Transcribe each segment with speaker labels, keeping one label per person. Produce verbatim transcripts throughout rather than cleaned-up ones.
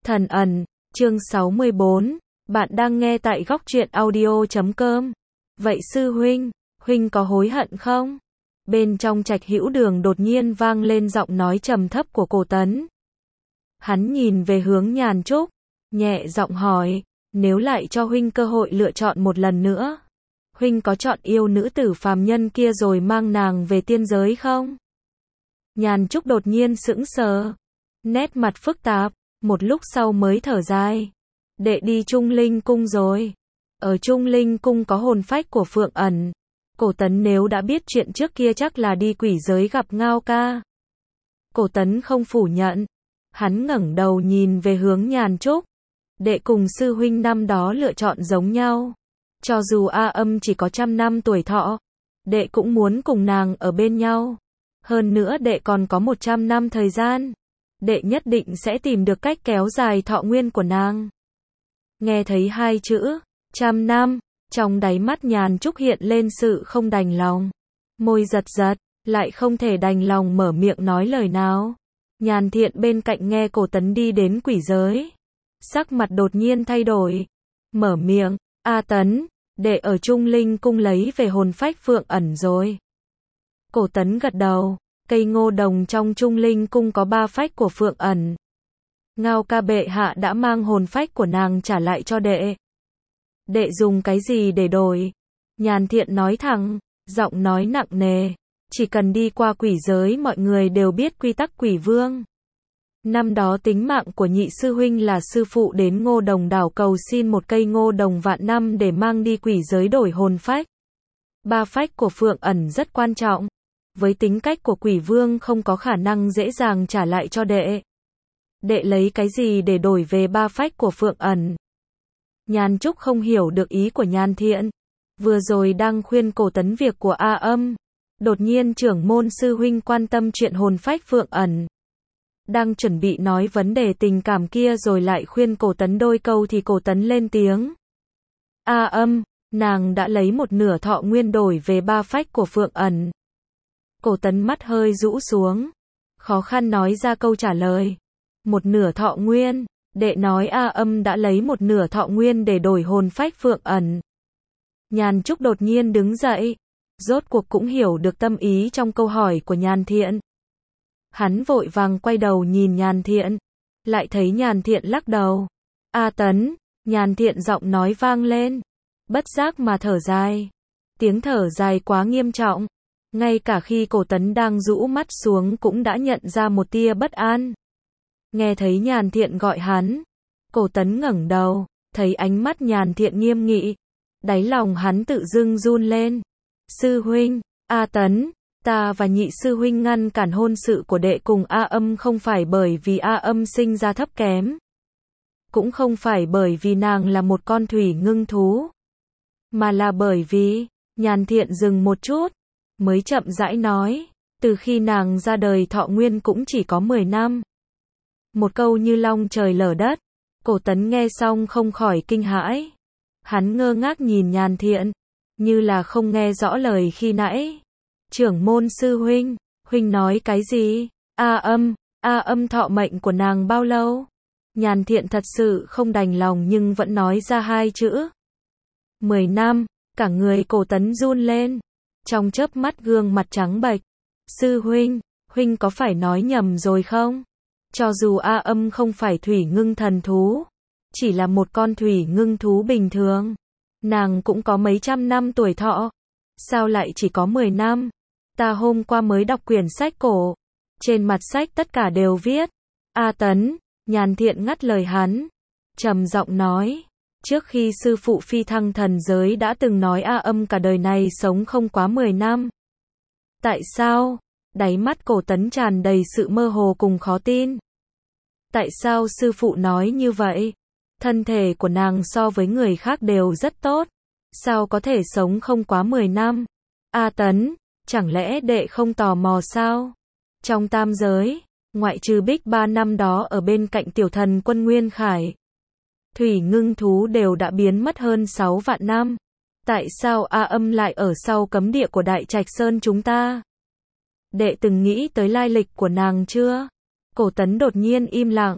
Speaker 1: Thần ẩn, chương sáu mươi bốn, bạn đang nghe tại góc truyện audio chấm com. Vậy sư huynh, huynh có hối hận không? Bên trong Trạch Hữu Đường đột nhiên vang lên giọng nói trầm thấp của Cổ Tấn. Hắn nhìn về hướng Nhàn Trúc, nhẹ giọng hỏi, nếu lại cho huynh cơ hội lựa chọn một lần nữa, huynh có chọn yêu nữ tử phàm nhân kia rồi mang nàng về tiên giới không? Nhàn Trúc đột nhiên sững sờ, nét mặt phức tạp, một lúc sau mới thở dài. Đệ đi Trung Linh Cung rồi. Ở Trung Linh Cung có hồn phách của Phượng Ẩn. Cổ Tấn nếu đã biết chuyện trước kia chắc là đi quỷ giới gặp Ngao ca. Cổ Tấn không phủ nhận. Hắn ngẩng đầu nhìn về hướng Nhàn Trúc. Đệ cùng sư huynh năm đó lựa chọn giống nhau. Cho dù A Âm chỉ có trăm năm tuổi thọ, đệ cũng muốn cùng nàng ở bên nhau. Hơn nữa đệ còn có một trăm năm thời gian. Đệ nhất định sẽ tìm được cách kéo dài thọ nguyên của nàng. Nghe thấy hai chữ, trăm năm, trong đáy mắt Nhàn Trúc hiện lên sự không đành lòng. Môi giật giật, lại không thể đành lòng mở miệng nói lời nào. Nhàn Thiện bên cạnh nghe Cổ Tấn đi đến quỷ giới. Sắc mặt đột nhiên thay đổi. Mở miệng, A Tấn, đệ ở Trung Linh Cung lấy về hồn phách Phượng Ẩn rồi. Cổ Tấn gật đầu. Cây ngô đồng trong Trung Linh Cung có ba phách của Phượng Ẩn. Ngao ca bệ hạ đã mang hồn phách của nàng trả lại cho đệ. Đệ dùng cái gì để đổi? Nhàn Thiện nói thẳng, giọng nói nặng nề. Chỉ cần đi qua quỷ giới mọi người đều biết quy tắc quỷ vương. Năm đó tính mạng của nhị sư huynh là sư phụ đến ngô đồng đảo cầu xin một cây ngô đồng vạn năm để mang đi quỷ giới đổi hồn phách. Ba phách của Phượng Ẩn rất quan trọng. Với tính cách của quỷ vương không có khả năng dễ dàng trả lại cho đệ. Đệ lấy cái gì để đổi về ba phách của Phượng Ẩn? Nhàn Trúc không hiểu được ý của Nhàn Thiện. Vừa rồi đang khuyên Cổ Tấn việc của A Âm. Đột nhiên trưởng môn sư huynh quan tâm chuyện hồn phách Phượng Ẩn. Đang chuẩn bị nói vấn đề tình cảm kia rồi lại khuyên Cổ Tấn đôi câu thì Cổ Tấn lên tiếng. A Âm, nàng đã lấy một nửa thọ nguyên đổi về ba phách của Phượng Ẩn. Cổ Tấn mắt hơi rũ xuống. Khó khăn nói ra câu trả lời. Một nửa thọ nguyên. Đệ nói A Âm đã lấy một nửa thọ nguyên để đổi hồn phách Phượng Ẩn. Nhàn Trúc đột nhiên đứng dậy. Rốt cuộc cũng hiểu được tâm ý trong câu hỏi của Nhàn Thiện. Hắn vội vàng quay đầu nhìn Nhàn Thiện. Lại thấy Nhàn Thiện lắc đầu. A Tấn. Nhàn Thiện giọng nói vang lên. Bất giác mà thở dài. Tiếng thở dài quá nghiêm trọng. Ngay cả khi Cổ Tấn đang rũ mắt xuống cũng đã nhận ra một tia bất an. Nghe thấy Nhàn Thiện gọi hắn. Cổ Tấn ngẩng đầu, thấy ánh mắt Nhàn Thiện nghiêm nghị. Đáy lòng hắn tự dưng run lên. Sư huynh, A Tấn, ta và nhị sư huynh ngăn cản hôn sự của đệ cùng A Âm không phải bởi vì A Âm sinh ra thấp kém. Cũng không phải bởi vì nàng là một con thủy ngưng thú. Mà là bởi vì, Nhàn Thiện dừng một chút. Mới chậm rãi nói, từ khi nàng ra đời thọ nguyên cũng chỉ có mười năm. Một câu như long trời lở đất. Cổ Tấn nghe xong không khỏi kinh hãi. Hắn ngơ ngác nhìn Nhàn Thiện, như là không nghe rõ lời khi nãy. Trưởng môn sư huynh, huynh nói cái gì? A Âm, A Âm thọ mệnh của nàng bao lâu? Nhàn Thiện thật sự không đành lòng nhưng vẫn nói ra hai chữ. Mười năm, cả người Cổ Tấn run lên. Trong chớp mắt gương mặt trắng bệch. Sư huynh, huynh có phải nói nhầm rồi không? Cho dù A Âm không phải thủy ngưng thần thú, chỉ là một con thủy ngưng thú bình thường, nàng cũng có mấy trăm năm tuổi thọ. Sao lại chỉ có mười năm? Ta hôm qua mới đọc quyển sách cổ. Trên mặt sách tất cả đều viết. A Tấn, Nhàn Thiện ngắt lời hắn. Trầm giọng nói. Trước khi sư phụ phi thăng thần giới đã từng nói A Âm cả đời này sống không quá mười năm. Tại sao? Đáy mắt Cổ Tấn tràn đầy sự mơ hồ cùng khó tin. Tại sao sư phụ nói như vậy? Thân thể của nàng so với người khác đều rất tốt. Sao có thể sống không quá mười năm? A Tấn, chẳng lẽ đệ không tò mò sao? Trong tam giới, ngoại trừ Bích Ba năm đó ở bên cạnh tiểu thần quân Nguyên Khải, thủy ngưng thú đều đã biến mất hơn sáu vạn năm. Tại sao A Âm lại ở sau cấm địa của Đại Trạch Sơn chúng ta? Đệ từng nghĩ tới lai lịch của nàng chưa? Cổ Tấn đột nhiên im lặng.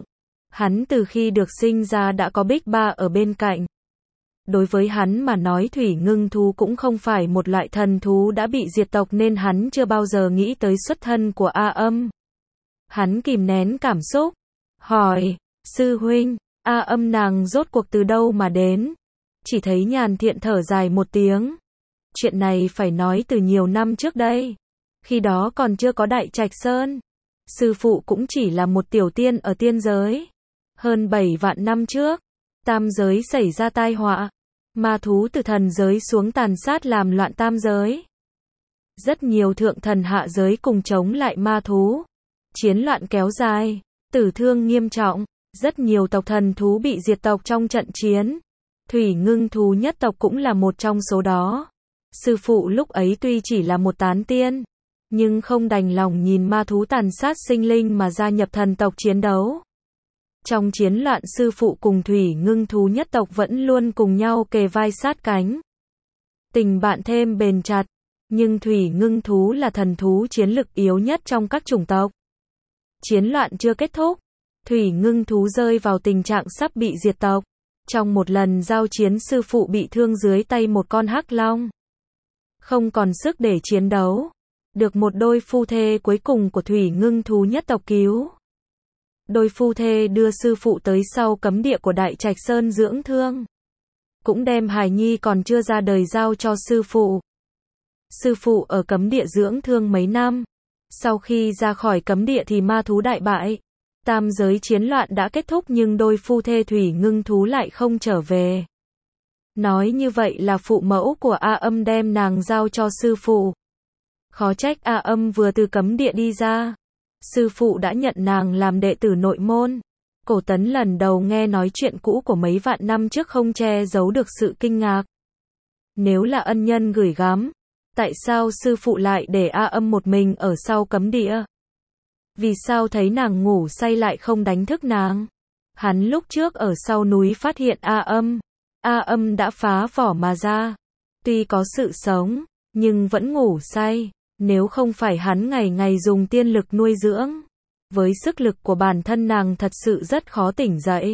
Speaker 1: Hắn từ khi được sinh ra đã có Bích Ba ở bên cạnh. Đối với hắn mà nói thủy ngưng thú cũng không phải một loại thần thú đã bị diệt tộc nên hắn chưa bao giờ nghĩ tới xuất thân của A Âm. Hắn kìm nén cảm xúc, hỏi, sư huynh, A Âm nàng rốt cuộc từ đâu mà đến? Chỉ thấy Nhàn Thiện thở dài một tiếng. Chuyện này phải nói từ nhiều năm trước đây. Khi đó còn chưa có Đại Trạch Sơn. Sư phụ cũng chỉ là một tiểu tiên ở tiên giới. Hơn bảy vạn năm trước, tam giới xảy ra tai họa. Ma thú từ thần giới xuống tàn sát làm loạn tam giới. Rất nhiều thượng thần hạ giới cùng chống lại ma thú. Chiến loạn kéo dài, tử thương nghiêm trọng. Rất nhiều tộc thần thú bị diệt tộc trong trận chiến. Thủy ngưng thú nhất tộc cũng là một trong số đó. Sư phụ lúc ấy tuy chỉ là một tán tiên, nhưng không đành lòng nhìn ma thú tàn sát sinh linh mà gia nhập thần tộc chiến đấu. Trong chiến loạn sư phụ cùng thủy ngưng thú nhất tộc vẫn luôn cùng nhau kề vai sát cánh. Tình bạn thêm bền chặt, nhưng thủy ngưng thú là thần thú chiến lực yếu nhất trong các chủng tộc. Chiến loạn chưa kết thúc, thủy ngưng thú rơi vào tình trạng sắp bị diệt tộc. Trong một lần giao chiến sư phụ bị thương dưới tay một con hắc long. Không còn sức để chiến đấu. Được một đôi phu thê cuối cùng của thủy ngưng thú nhất tộc cứu. Đôi phu thê đưa sư phụ tới sau cấm địa của Đại Trạch Sơn dưỡng thương. Cũng đem hài nhi còn chưa ra đời giao cho sư phụ. Sư phụ ở cấm địa dưỡng thương mấy năm. Sau khi ra khỏi cấm địa thì ma thú đại bại. Tam giới chiến loạn đã kết thúc nhưng đôi phu thê thủy ngưng thú lại không trở về. Nói như vậy là phụ mẫu của A Âm đem nàng giao cho sư phụ. Khó trách A Âm vừa từ cấm địa đi ra. Sư phụ đã nhận nàng làm đệ tử nội môn. Cổ Tấn lần đầu nghe nói chuyện cũ của mấy vạn năm trước không che giấu được sự kinh ngạc. Nếu là ân nhân gửi gắm, tại sao sư phụ lại để A Âm một mình ở sau cấm địa? Vì sao thấy nàng ngủ say lại không đánh thức nàng? Hắn lúc trước ở sau núi phát hiện A Âm. A Âm đã phá vỏ mà ra. Tuy có sự sống, nhưng vẫn ngủ say. Nếu không phải hắn ngày ngày dùng tiên lực nuôi dưỡng, với sức lực của bản thân nàng thật sự rất khó tỉnh dậy.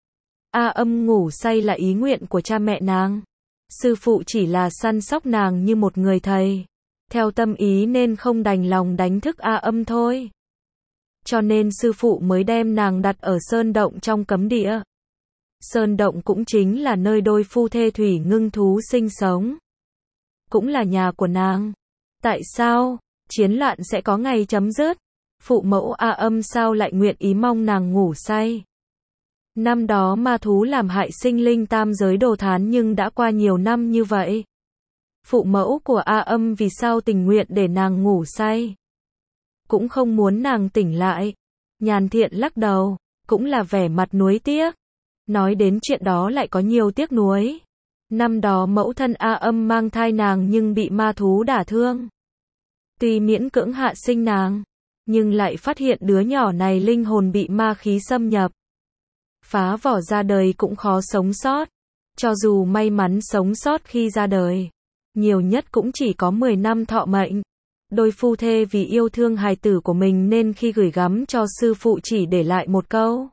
Speaker 1: A Âm ngủ say là ý nguyện của cha mẹ nàng. Sư phụ chỉ là săn sóc nàng như một người thầy. Theo tâm ý nên không đành lòng đánh thức A Âm thôi. Cho nên sư phụ mới đem nàng đặt ở sơn động trong cấm địa. Sơn động cũng chính là nơi đôi phu thê thủy ngưng thú sinh sống. Cũng là nhà của nàng. Tại sao chiến loạn sẽ có ngày chấm dứt? Phụ mẫu A Âm sao lại nguyện ý mong nàng ngủ say? Năm đó ma thú làm hại sinh linh tam giới đồ thán nhưng đã qua nhiều năm như vậy. Phụ mẫu của A Âm vì sao tình nguyện để nàng ngủ say? Cũng không muốn nàng tỉnh lại. Nhàn Thiện lắc đầu, cũng là vẻ mặt nuối tiếc. Nói đến chuyện đó lại có nhiều tiếc nuối. Năm đó mẫu thân A Âm mang thai nàng nhưng bị ma thú đả thương. Tuy miễn cưỡng hạ sinh nàng, nhưng lại phát hiện đứa nhỏ này linh hồn bị ma khí xâm nhập. Phá vỏ ra đời cũng khó sống sót. Cho dù may mắn sống sót khi ra đời, nhiều nhất cũng chỉ có mười năm thọ mệnh. Đôi phu thê vì yêu thương hài tử của mình nên khi gửi gắm cho sư phụ chỉ để lại một câu.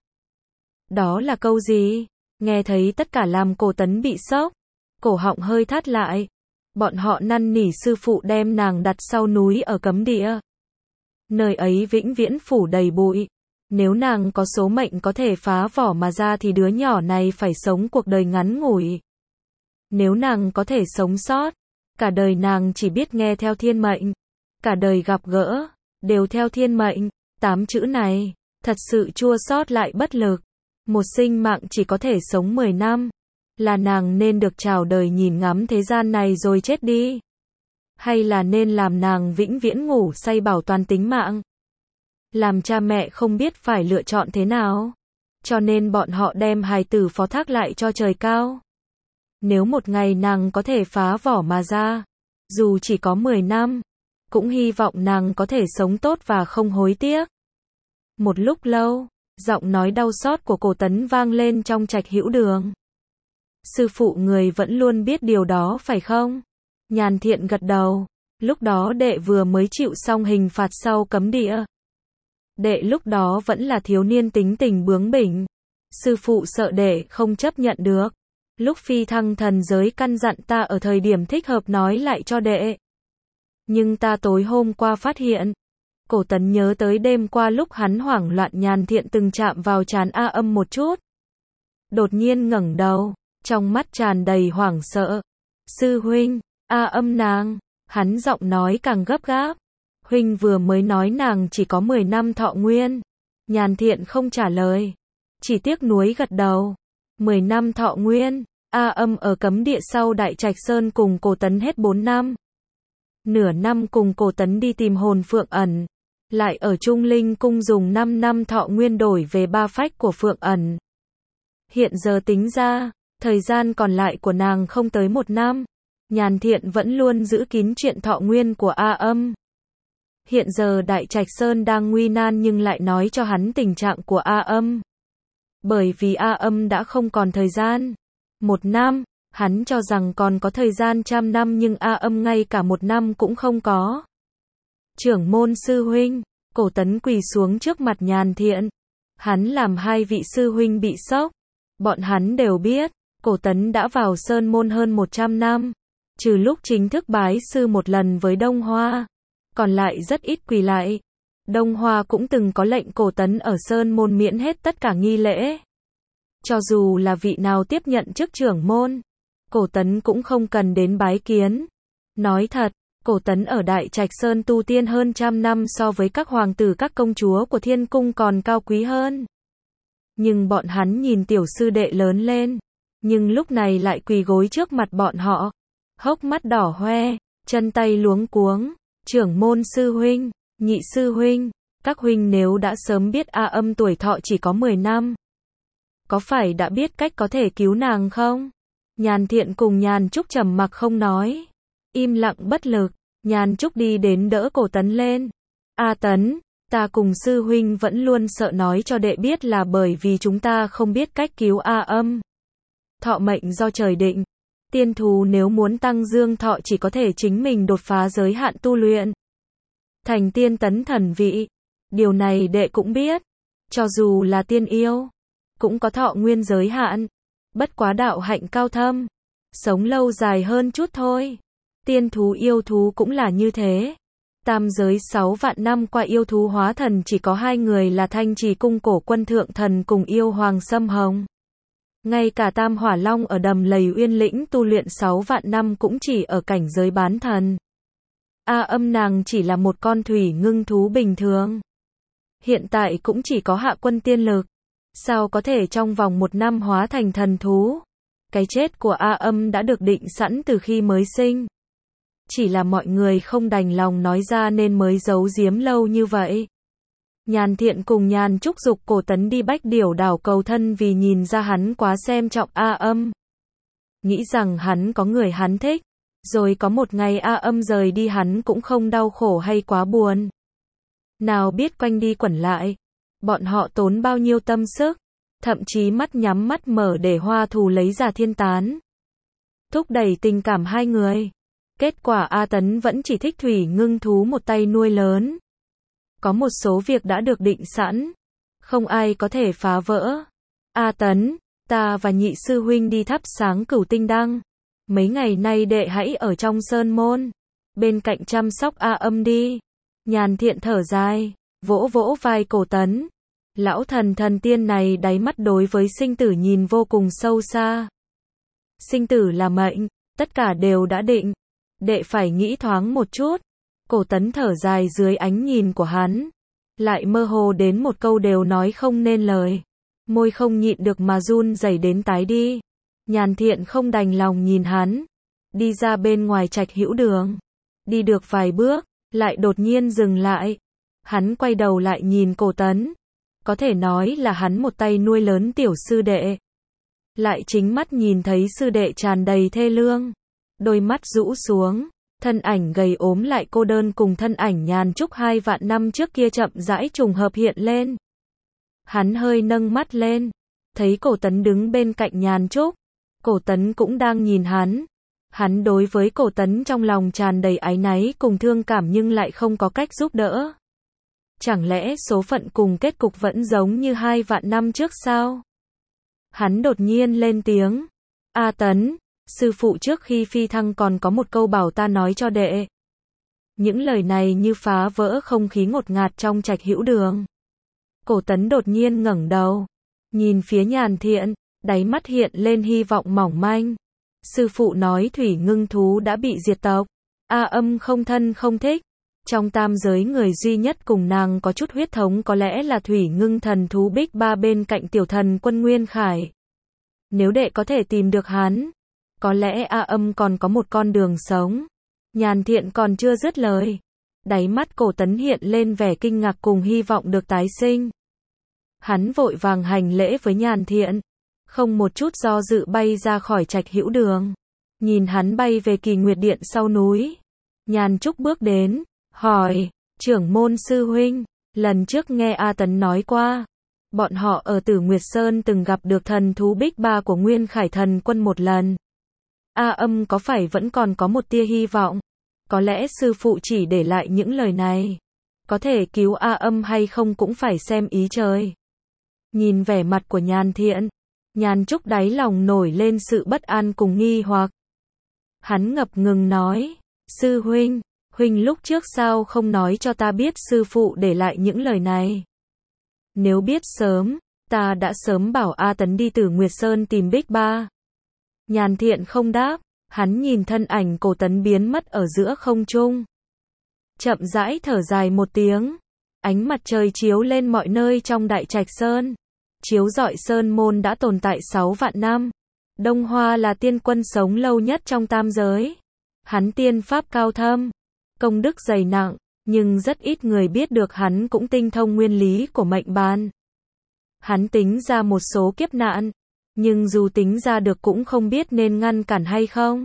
Speaker 1: Đó là câu gì? Nghe thấy tất cả làm Cổ Tấn bị sốc. Cổ họng hơi thắt lại. Bọn họ năn nỉ sư phụ đem nàng đặt sau núi ở cấm địa. Nơi ấy vĩnh viễn phủ đầy bụi. Nếu nàng có số mệnh có thể phá vỏ mà ra thì đứa nhỏ này phải sống cuộc đời ngắn ngủi. Nếu nàng có thể sống sót, cả đời nàng chỉ biết nghe theo thiên mệnh. Cả đời gặp gỡ, đều theo thiên mệnh. Tám chữ này, thật sự chua xót lại bất lực. Một sinh mạng chỉ có thể sống mười năm. Là nàng nên được chào đời nhìn ngắm thế gian này rồi chết đi? Hay là nên làm nàng vĩnh viễn ngủ say bảo toàn tính mạng? Làm cha mẹ không biết phải lựa chọn thế nào. Cho nên bọn họ đem hài tử phó thác lại cho trời cao. Nếu một ngày nàng có thể phá vỏ mà ra, dù chỉ có mười năm, cũng hy vọng nàng có thể sống tốt và không hối tiếc. Một lúc lâu, giọng nói đau xót của Cổ Tấn vang lên trong trạch hữu đường. Sư phụ người vẫn luôn biết điều đó phải không? Nhàn Thiện gật đầu. Lúc đó đệ vừa mới chịu xong hình phạt sau cấm địa. Đệ lúc đó vẫn là thiếu niên tính tình bướng bỉnh. Sư phụ sợ đệ không chấp nhận được. Lúc phi thăng thần giới căn dặn ta ở thời điểm thích hợp nói lại cho đệ. Nhưng ta tối hôm qua phát hiện. Cổ Tấn nhớ tới đêm qua lúc hắn hoảng loạn Nhàn Thiện từng chạm vào trán A Âm một chút. Đột nhiên ngẩng đầu, trong mắt tràn đầy hoảng sợ. Sư huynh, A Âm nàng, hắn giọng nói càng gấp gáp. Huynh vừa mới nói nàng chỉ có mười năm thọ nguyên. Nhàn Thiện không trả lời. Chỉ tiếc nuối gật đầu. mười năm thọ nguyên, A Âm ở cấm địa sau Đại Trạch Sơn cùng Cổ Tấn hết bốn năm. Nửa năm cùng Cổ Tấn đi tìm hồn Phượng Ẩn. Lại ở Trung Linh Cung dùng năm năm thọ nguyên đổi về ba phách của Phượng Ẩn. Hiện giờ tính ra, thời gian còn lại của nàng không tới một năm. Nhàn Thiện vẫn luôn giữ kín chuyện thọ nguyên của A Âm. Hiện giờ Đại Trạch Sơn đang nguy nan nhưng lại nói cho hắn tình trạng của A Âm. Bởi vì A Âm đã không còn thời gian. Một năm, hắn cho rằng còn có thời gian trăm năm nhưng A Âm ngay cả một năm cũng không có. Trưởng môn sư huynh, Cổ Tấn quỳ xuống trước mặt Nhàn Thiện. Hắn làm hai vị sư huynh bị sốc. Bọn hắn đều biết, Cổ Tấn đã vào Sơn môn hơn một trăm năm. Trừ lúc chính thức bái sư một lần với Đông Hoa. Còn lại rất ít quỳ lại. Đông Hoa cũng từng có lệnh Cổ Tấn ở Sơn môn miễn hết tất cả nghi lễ. Cho dù là vị nào tiếp nhận chức trưởng môn, Cổ Tấn cũng không cần đến bái kiến. Nói thật, Cổ Tấn ở Đại Trạch Sơn tu tiên hơn trăm năm so với các hoàng tử các công chúa của thiên cung còn cao quý hơn. Nhưng bọn hắn nhìn tiểu sư đệ lớn lên, nhưng lúc này lại quỳ gối trước mặt bọn họ, hốc mắt đỏ hoe, chân tay luống cuống. Trưởng môn sư huynh, nhị sư huynh, các huynh nếu đã sớm biết A Âm tuổi thọ chỉ có mười năm, có phải đã biết cách có thể cứu nàng không? Nhàn Thiện cùng Nhàn Trúc trầm mặc không nói, im lặng bất lực. Nhàn Trúc đi đến đỡ Cổ Tấn lên. A Tấn, ta cùng sư huynh vẫn luôn sợ nói cho đệ biết là bởi vì chúng ta không biết cách cứu A Âm. Thọ mệnh do trời định. Tiên thú nếu muốn tăng dương thọ chỉ có thể chính mình đột phá giới hạn tu luyện. Thành tiên tấn thần vị. Điều này đệ cũng biết. Cho dù là tiên yêu, cũng có thọ nguyên giới hạn. Bất quá đạo hạnh cao thâm. Sống lâu dài hơn chút thôi. Tiên thú yêu thú cũng là như thế. Tam giới sáu vạn năm qua yêu thú hóa thần chỉ có hai người là Thanh Trì Cung Cổ Quân Thượng Thần cùng yêu Hoàng Sâm Hồng. Ngay cả Tam Hỏa Long ở Đầm Lầy Uyên Lĩnh tu luyện sáu vạn năm cũng chỉ ở cảnh giới bán thần. A Âm nàng chỉ là một con thủy ngưng thú bình thường. Hiện tại cũng chỉ có hạ quân tiên lực. Sao có thể trong vòng một năm hóa thành thần thú? Cái chết của A Âm đã được định sẵn từ khi mới sinh. Chỉ là mọi người không đành lòng nói ra nên mới giấu giếm lâu như vậy. Nhàn Thiện cùng Nhàn Trúc giục Cổ Tấn đi Bách Điểu đảo cầu thân vì nhìn ra hắn quá xem trọng A Âm. Nghĩ rằng hắn có người hắn thích. Rồi có một ngày A Âm rời đi hắn cũng không đau khổ hay quá buồn. Nào biết quanh đi quẩn lại. Bọn họ tốn bao nhiêu tâm sức. Thậm chí mắt nhắm mắt mở để Hoa Thù lấy ra thiên tán. Thúc đẩy tình cảm hai người. Kết quả A Tấn vẫn chỉ thích thủy ngưng thú một tay nuôi lớn. Có một số việc đã được định sẵn. Không ai có thể phá vỡ. A Tấn, ta và nhị sư huynh đi thắp sáng Cửu Tinh Đăng. Mấy ngày nay đệ hãy ở trong sơn môn. Bên cạnh chăm sóc A Âm đi. Nhàn Thiện thở dài. Vỗ vỗ vai Cổ Tấn. Lão thần thần tiên này đáy mắt đối với sinh tử nhìn vô cùng sâu xa. Sinh tử là mệnh. Tất cả đều đã định. Đệ phải nghĩ thoáng một chút. Cổ Tấn thở dài dưới ánh nhìn của hắn. Lại mơ hồ đến một câu đều nói không nên lời. Môi không nhịn được mà run rẩy đến tái đi. Nhàn Thiện không đành lòng nhìn hắn. Đi ra bên ngoài Trạch Hữu Đường. Đi được vài bước, lại đột nhiên dừng lại. Hắn quay đầu lại nhìn Cổ Tấn. Có thể nói là hắn một tay nuôi lớn tiểu sư đệ. Lại chính mắt nhìn thấy sư đệ tràn đầy thê lương. Đôi mắt rũ xuống, thân ảnh gầy ốm lại cô đơn cùng thân ảnh Nhàn Trúc hai vạn năm trước kia chậm rãi trùng hợp hiện lên. Hắn hơi nâng mắt lên, thấy Cổ Tấn đứng bên cạnh Nhàn Trúc. Cổ Tấn cũng đang nhìn hắn. Hắn đối với Cổ Tấn trong lòng tràn đầy áy náy cùng thương cảm nhưng lại không có cách giúp đỡ. Chẳng lẽ số phận cùng kết cục vẫn giống như hai vạn năm trước sao? Hắn đột nhiên lên tiếng. A Tấn, sư phụ trước khi phi thăng còn có một câu bảo ta nói cho đệ. Những lời này như phá vỡ không khí ngột ngạt trong trạch hữu đường. Cổ Tấn đột nhiên ngẩng đầu, nhìn phía Nhàn Thiện, đáy mắt hiện lên hy vọng mỏng manh. Sư phụ nói thủy ngưng thú đã bị diệt tộc. A Âm không thân không thích. Trong tam giới người duy nhất cùng nàng có chút huyết thống có lẽ là thủy ngưng thần thú Bích Ba bên cạnh tiểu thần quân Nguyên Khải. Nếu đệ có thể tìm được hắn, có lẽ A Âm còn có một con đường sống. Nhàn Thiện còn chưa dứt lời. Đáy mắt Cổ Tấn hiện lên vẻ kinh ngạc cùng hy vọng được tái sinh. Hắn vội vàng hành lễ với Nhàn Thiện, không một chút do dự bay ra khỏi trạch hữu đường. Nhìn hắn bay về Kỳ Nguyệt Điện sau núi. Nhàn Trúc bước đến, hỏi, trưởng môn sư huynh, lần trước nghe A Tấn nói qua, bọn họ ở Tử Nguyệt Sơn từng gặp được thần thú Bích Ba của Nguyên Khải thần quân một lần. A Âm có phải vẫn còn có một tia hy vọng? Có lẽ sư phụ chỉ để lại những lời này. Có thể cứu A Âm hay không cũng phải xem ý trời. Nhìn vẻ mặt của Nhàn Thiện, Nhàn Trúc đáy lòng nổi lên sự bất an cùng nghi hoặc. Hắn ngập ngừng nói, sư huynh, huynh lúc trước sao không nói cho ta biết sư phụ để lại những lời này. Nếu biết sớm, ta đã sớm bảo A Tấn đi Tử Nguyệt Sơn tìm Bích Ba. Nhàn Thiện không đáp, hắn nhìn thân ảnh Cổ Tấn biến mất ở giữa không trung. Chậm rãi thở dài một tiếng, ánh mặt trời chiếu lên mọi nơi trong Đại Trạch Sơn. Chiếu rọi sơn môn đã tồn tại sáu vạn năm. Đông Hoa là tiên quân sống lâu nhất trong tam giới. Hắn tiên pháp cao thâm, công đức dày nặng, nhưng rất ít người biết được hắn cũng tinh thông nguyên lý của mệnh bàn. Hắn tính ra một số kiếp nạn, nhưng dù tính ra được cũng không biết nên ngăn cản hay không.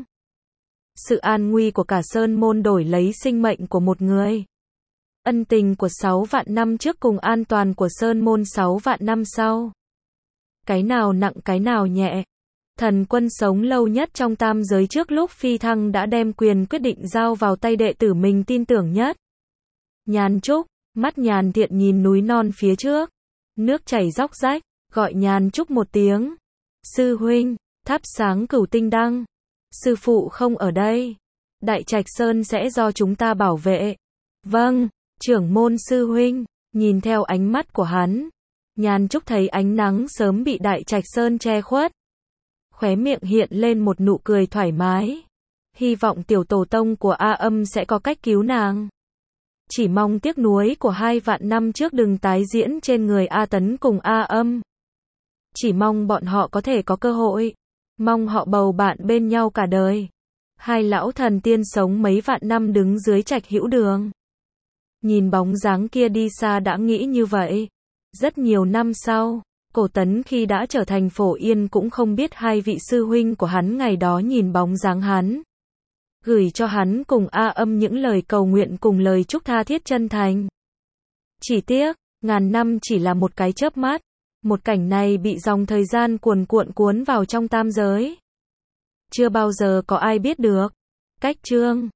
Speaker 1: Sự an nguy của cả sơn môn đổi lấy sinh mệnh của một người. Ân tình của sáu vạn năm trước cùng an toàn của sơn môn sáu vạn năm sau. Cái nào nặng cái nào nhẹ. Thần quân sống lâu nhất trong tam giới trước lúc phi thăng đã đem quyền quyết định giao vào tay đệ tử mình tin tưởng nhất. Nhàn Trúc, mắt Nhàn Thiện nhìn núi non phía trước. Nước chảy róc rách, gọi Nhàn Trúc một tiếng. Sư huynh, thắp sáng cửu tinh đăng. Sư phụ không ở đây. Đại Trạch Sơn sẽ do chúng ta bảo vệ. Vâng, trưởng môn sư huynh. Nhìn theo ánh mắt của hắn, Nhàn Trúc thấy ánh nắng sớm bị Đại Trạch Sơn che khuất. Khóe miệng hiện lên một nụ cười thoải mái. Hy vọng tiểu tổ tông của A Âm sẽ có cách cứu nàng. Chỉ mong tiếc nuối của hai vạn năm trước đừng tái diễn trên người A Tấn cùng A Âm. Chỉ mong bọn họ có thể có cơ hội. Mong họ bầu bạn bên nhau cả đời. Hai lão thần tiên sống mấy vạn năm đứng dưới trạch hữu đường. Nhìn bóng dáng kia đi xa đã nghĩ như vậy. Rất nhiều năm sau, Cổ Tấn khi đã trở thành Phổ Yên cũng không biết hai vị sư huynh của hắn ngày đó nhìn bóng dáng hắn. Gửi cho hắn cùng A Âm những lời cầu nguyện cùng lời chúc tha thiết chân thành. Chỉ tiếc, ngàn năm chỉ là một cái chớp mắt. Một cảnh này bị dòng thời gian cuồn cuộn cuốn vào trong tam giới. Chưa bao giờ có ai biết được. Cách chương